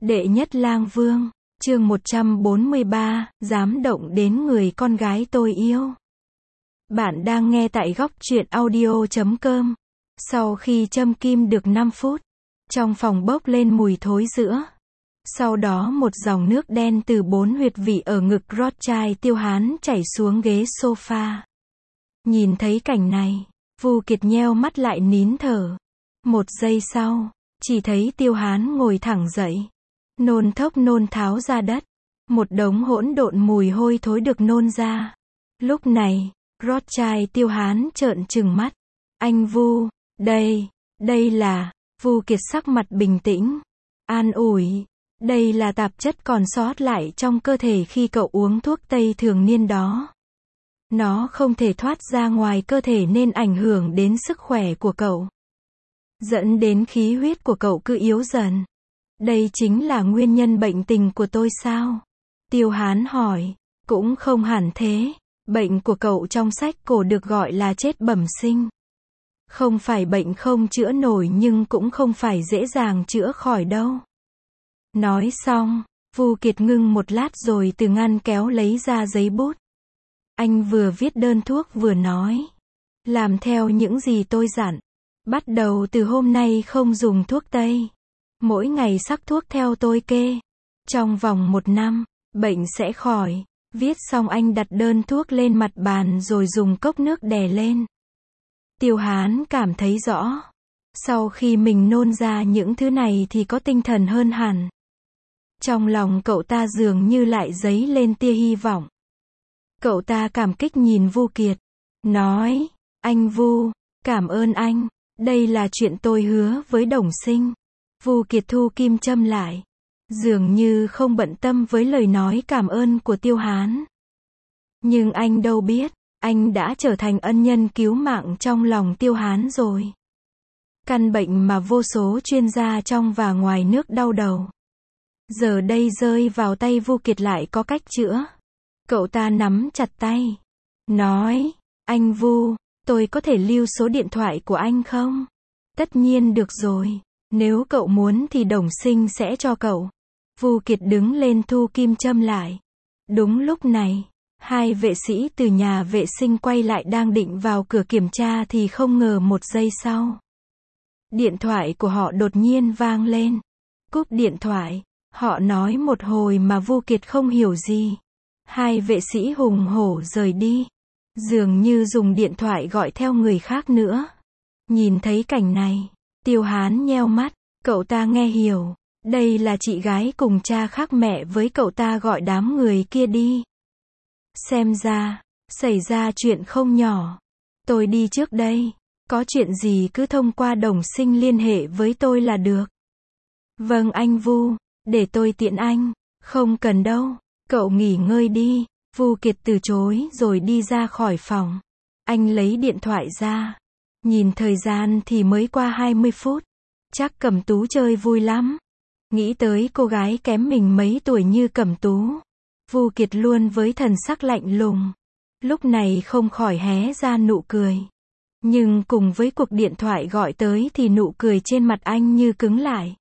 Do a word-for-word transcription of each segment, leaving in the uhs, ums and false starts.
Đệ nhất lang vương, chương một trăm bốn mươi ba, dám động đến người con gái tôi yêu. Bạn đang nghe tại góc truyện audio chấm com. Sau khi châm kim được năm phút, trong phòng bốc lên mùi thối rữa. Sau đó một dòng nước đen từ bốn huyệt vị ở ngực Rothschild Tiêu Hán chảy xuống ghế sofa. Nhìn thấy cảnh này, Vu Kiệt nheo mắt lại nín thở. Một giây sau, chỉ thấy Tiêu Hán ngồi thẳng dậy, nôn thốc nôn tháo ra đất. Một đống hỗn độn mùi hôi thối được nôn ra. Lúc này, Rothschild Tiêu Hán trợn trừng mắt. Anh Vu, đây, đây là, Vu Kiệt sắc mặt bình tĩnh, an ủi. Đây là tạp chất còn sót lại trong cơ thể khi cậu uống thuốc tây thường niên đó. Nó không thể thoát ra ngoài cơ thể nên ảnh hưởng đến sức khỏe của cậu, dẫn đến khí huyết của cậu cứ yếu dần. Đây chính là nguyên nhân bệnh tình của tôi sao? Tiêu Hán hỏi. Cũng không hẳn thế. Bệnh của cậu trong sách cổ được gọi là chết bẩm sinh. Không phải bệnh không chữa nổi nhưng cũng không phải dễ dàng chữa khỏi đâu. Nói xong, Vu Kiệt ngưng một lát rồi từ ngăn kéo lấy ra giấy bút. Anh vừa viết đơn thuốc vừa nói. Làm theo những gì tôi dặn. Bắt đầu từ hôm nay không dùng thuốc tây. Mỗi ngày sắc thuốc theo tôi kê. Trong vòng một năm, bệnh sẽ khỏi. Viết xong anh đặt đơn thuốc lên mặt bàn rồi dùng cốc nước đè lên. Tiêu Hán cảm thấy rõ. Sau khi mình nôn ra những thứ này thì có tinh thần hơn hẳn. Trong lòng cậu ta dường như lại dấy lên tia hy vọng. Cậu ta cảm kích nhìn Vu Kiệt. Nói, anh Vu, cảm ơn anh. Đây là chuyện tôi hứa với Đồng Sinh. Vu Kiệt thu kim châm lại. Dường như không bận tâm với lời nói cảm ơn của Tiêu Hán. Nhưng anh đâu biết, anh đã trở thành ân nhân cứu mạng trong lòng Tiêu Hán rồi. Căn bệnh mà vô số chuyên gia trong và ngoài nước đau đầu. Giờ đây rơi vào tay Vu Kiệt lại có cách chữa. Cậu ta nắm chặt tay. Nói, anh Vu, tôi có thể lưu số điện thoại của anh không? Tất nhiên được rồi. Nếu cậu muốn thì Đồng Sinh sẽ cho cậu. Vu Kiệt đứng lên thu kim châm lại. Đúng lúc này, hai vệ sĩ từ nhà vệ sinh quay lại đang định vào cửa kiểm tra thì không ngờ một giây sau. Điện thoại của họ đột nhiên vang lên. Cúp điện thoại, họ nói một hồi mà Vu Kiệt không hiểu gì. Hai vệ sĩ hùng hổ rời đi. Dường như dùng điện thoại gọi theo người khác nữa. Nhìn thấy cảnh này, Tiêu Hán nheo mắt. Cậu ta nghe hiểu. Đây là chị gái cùng cha khác mẹ với cậu ta gọi đám người kia đi. Xem ra, xảy ra chuyện không nhỏ. Tôi đi trước đây. Có chuyện gì cứ thông qua Đồng Sinh liên hệ với tôi là được. Vâng anh Vu, để tôi tiện anh. Không cần đâu, cậu nghỉ ngơi đi. Vu Kiệt từ chối rồi đi ra khỏi phòng. Anh lấy điện thoại ra. Nhìn thời gian thì mới qua hai mươi phút. Chắc Cẩm Tú chơi vui lắm. Nghĩ tới cô gái kém mình mấy tuổi như Cẩm Tú, Vu Kiệt luôn với thần sắc lạnh lùng. Lúc này không khỏi hé ra nụ cười. Nhưng cùng với cuộc điện thoại gọi tới thì nụ cười trên mặt anh như cứng lại.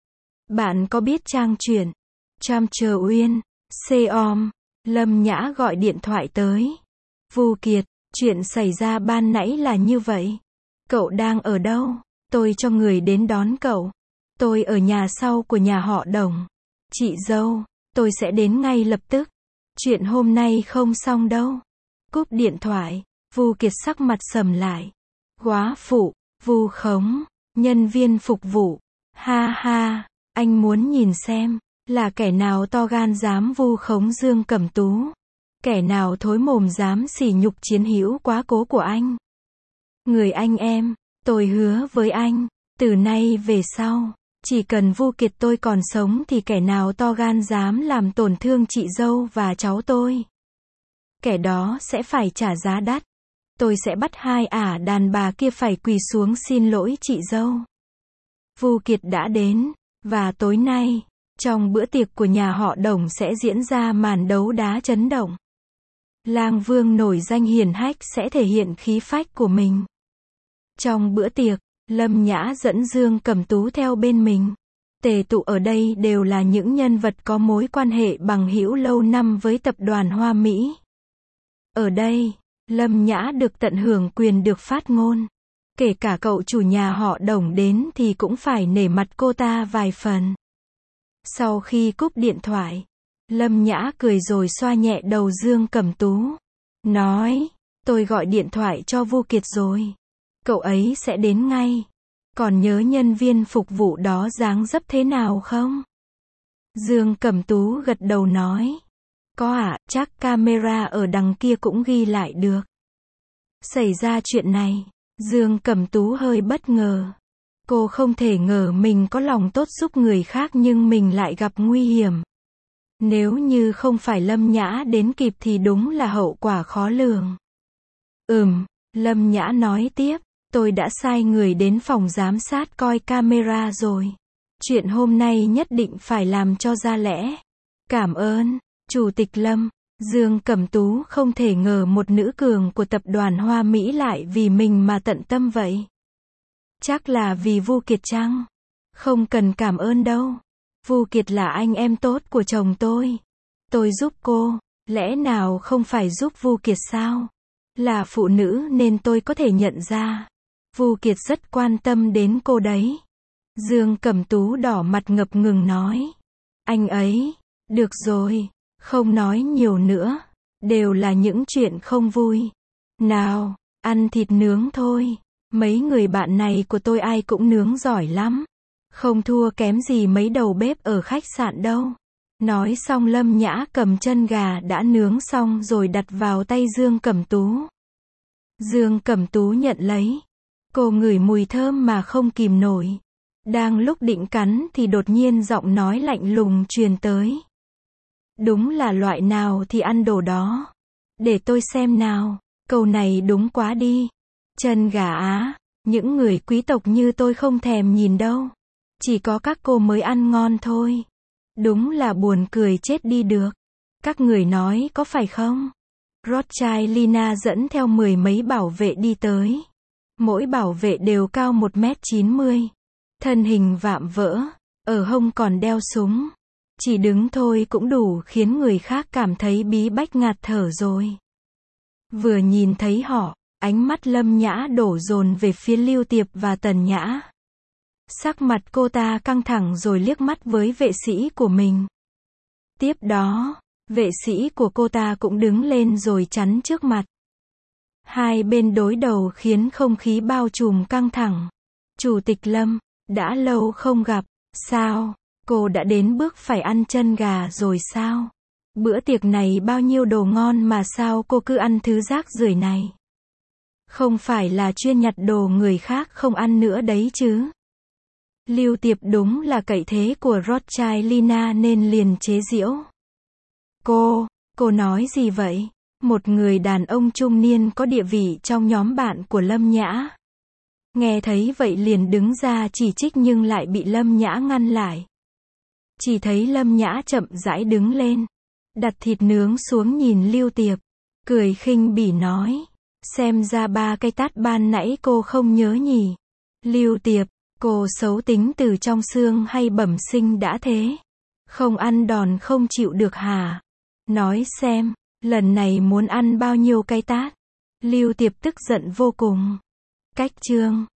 Bạn có biết trang truyện Trăm Chờ Uyên, xê-om, Lâm Nhã gọi điện thoại tới. Vu Kiệt, chuyện xảy ra ban nãy là như vậy. Cậu đang ở đâu? Tôi cho người đến đón cậu. Tôi ở nhà sau của nhà họ Đồng. Chị dâu, tôi sẽ đến ngay lập tức. Chuyện hôm nay không xong đâu. Cúp điện thoại, Vu Kiệt sắc mặt sầm lại. Góa phụ, vu khống, nhân viên phục vụ. Ha ha, anh muốn nhìn xem, là kẻ nào to gan dám vu khống Dương Cẩm Tú. Kẻ nào thối mồm dám sỉ nhục chiến hữu quá cố của anh. Người anh em, tôi hứa với anh, từ nay về sau, chỉ cần Vu Kiệt tôi còn sống thì kẻ nào to gan dám làm tổn thương chị dâu và cháu tôi, kẻ đó sẽ phải trả giá đắt. Tôi sẽ bắt hai ả đàn bà kia phải quỳ xuống xin lỗi chị dâu. Vu Kiệt đã đến, và tối nay, trong bữa tiệc của nhà họ Đồng sẽ diễn ra màn đấu đá chấn động. Lang Vương nổi danh hiển hách sẽ thể hiện khí phách của mình. Trong bữa tiệc, Lâm Nhã dẫn Dương Cẩm Tú theo bên mình. Tề tụ ở đây đều là những nhân vật có mối quan hệ bằng hữu lâu năm với tập đoàn Hoa Mỹ. Ở đây, Lâm Nhã được tận hưởng quyền được phát ngôn. Kể cả cậu chủ nhà họ Đồng đến thì cũng phải nể mặt cô ta vài phần. Sau khi cúp điện thoại, Lâm Nhã cười rồi xoa nhẹ đầu Dương Cẩm Tú. Nói, tôi gọi điện thoại cho Vu Kiệt rồi. Cậu ấy sẽ đến ngay. Còn nhớ nhân viên phục vụ đó dáng dấp thế nào không? Dương Cẩm Tú gật đầu nói. Có ạ, chắc camera ở đằng kia cũng ghi lại được. Xảy ra chuyện này, Dương Cẩm Tú hơi bất ngờ. Cô không thể ngờ mình có lòng tốt giúp người khác nhưng mình lại gặp nguy hiểm. Nếu như không phải Lâm Nhã đến kịp thì đúng là hậu quả khó lường. Ừm, Lâm Nhã nói tiếp, tôi đã sai người đến phòng giám sát coi camera rồi. Chuyện hôm nay nhất định phải làm cho ra lẽ. Cảm ơn, Chủ tịch Lâm. Dương Cẩm Tú không thể ngờ một nữ cường của tập đoàn Hoa Mỹ lại vì mình mà tận tâm vậy. Chắc là vì Vu Kiệt chăng? Không cần cảm ơn đâu. Vu Kiệt là anh em tốt của chồng tôi. Tôi giúp cô, lẽ nào không phải giúp Vu Kiệt sao? Là phụ nữ nên tôi có thể nhận ra. Vu Kiệt rất quan tâm đến cô đấy. Dương Cẩm Tú đỏ mặt ngập ngừng nói. Anh ấy, được rồi, không nói nhiều nữa. Đều là những chuyện không vui. Nào, ăn thịt nướng thôi. Mấy người bạn này của tôi ai cũng nướng giỏi lắm. Không thua kém gì mấy đầu bếp ở khách sạn đâu. Nói xong Lâm Nhã cầm chân gà đã nướng xong rồi đặt vào tay Dương Cẩm Tú. Dương Cẩm Tú nhận lấy. Cô ngửi mùi thơm mà không kìm nổi. Đang lúc định cắn thì đột nhiên giọng nói lạnh lùng truyền tới. Đúng là loại nào thì ăn đồ đó. Để tôi xem nào. Câu này đúng quá đi. Chân gà á, những người quý tộc như tôi không thèm nhìn đâu. Chỉ có các cô mới ăn ngon thôi. Đúng là buồn cười chết đi được. Các người nói có phải không? Rothschild Lina dẫn theo mười mấy bảo vệ đi tới. Mỗi bảo vệ đều cao một mét chín mươi. Thân hình vạm vỡ, ở hông còn đeo súng. Chỉ đứng thôi cũng đủ khiến người khác cảm thấy bí bách ngạt thở rồi. Vừa nhìn thấy họ, ánh mắt Lâm Nhã đổ dồn về phía Lưu Tiệp và Tần Nhã. Sắc mặt cô ta căng thẳng rồi liếc mắt với vệ sĩ của mình. Tiếp đó, vệ sĩ của cô ta cũng đứng lên rồi chắn trước mặt. Hai bên đối đầu khiến không khí bao trùm căng thẳng. Chủ tịch Lâm, đã lâu không gặp, sao? Cô đã đến bước phải ăn chân gà rồi sao? Bữa tiệc này bao nhiêu đồ ngon mà sao cô cứ ăn thứ rác rưởi này? Không phải là chuyên nhặt đồ người khác không ăn nữa đấy chứ? Lưu Tiệp đúng là cậy thế của Rothschild Lina nên liền chế giễu. Cô, cô nói gì vậy? Một người đàn ông trung niên có địa vị trong nhóm bạn của Lâm Nhã. Nghe thấy vậy liền đứng ra chỉ trích nhưng lại bị Lâm Nhã ngăn lại. Chỉ thấy Lâm Nhã chậm rãi đứng lên, đặt thịt nướng xuống nhìn Lưu Tiệp, cười khinh bỉ nói, xem ra ba cái tát ban nãy cô không nhớ nhỉ. Lưu Tiệp, cô xấu tính từ trong xương hay bẩm sinh đã thế? Không ăn đòn không chịu được hả? Nói xem, lần này muốn ăn bao nhiêu cái tát? Lưu Tiệp tức giận vô cùng. Cách chương